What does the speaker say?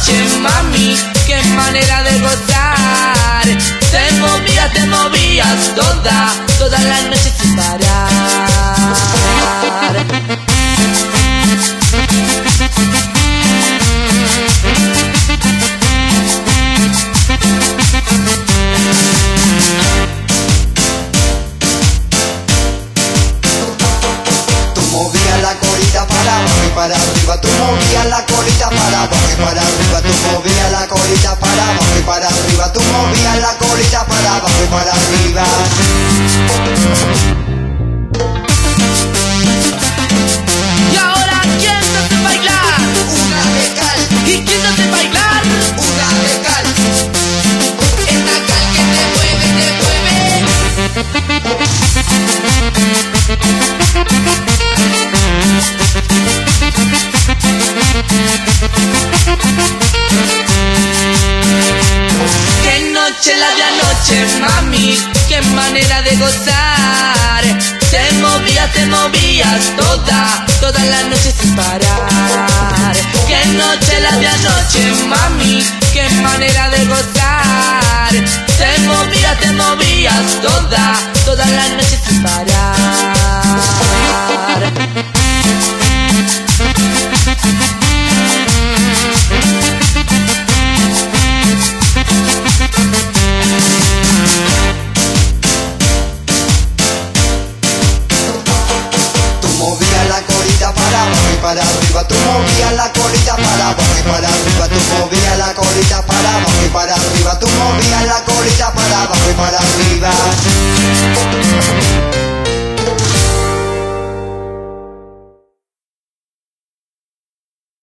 noche, mami, qué manera de gozar. Te movías toda la noche sin parar. Para arriba, tú movías la colita para abajo y para arriba, tú movías la colita para abajo y para arriba, tú movías la colita para abajo y para arriba. Y ahora, ¿quién no hace bailar? Una de cal. ¿Y quién no hace bailar? Una de cal. Esta cal que te mueve, te mueve. Qué noche la de anoche, mami, qué manera de gozar. Te movías toda la noche sin parar. Qué noche la de anoche, mami, qué manera de gozar. Te movías toda la noche sin parar. Para arriba, tú movías la colita para abajo y para arriba, tú movías la colita para abajo y para arriba, tú movías la colita para abajo y para arriba.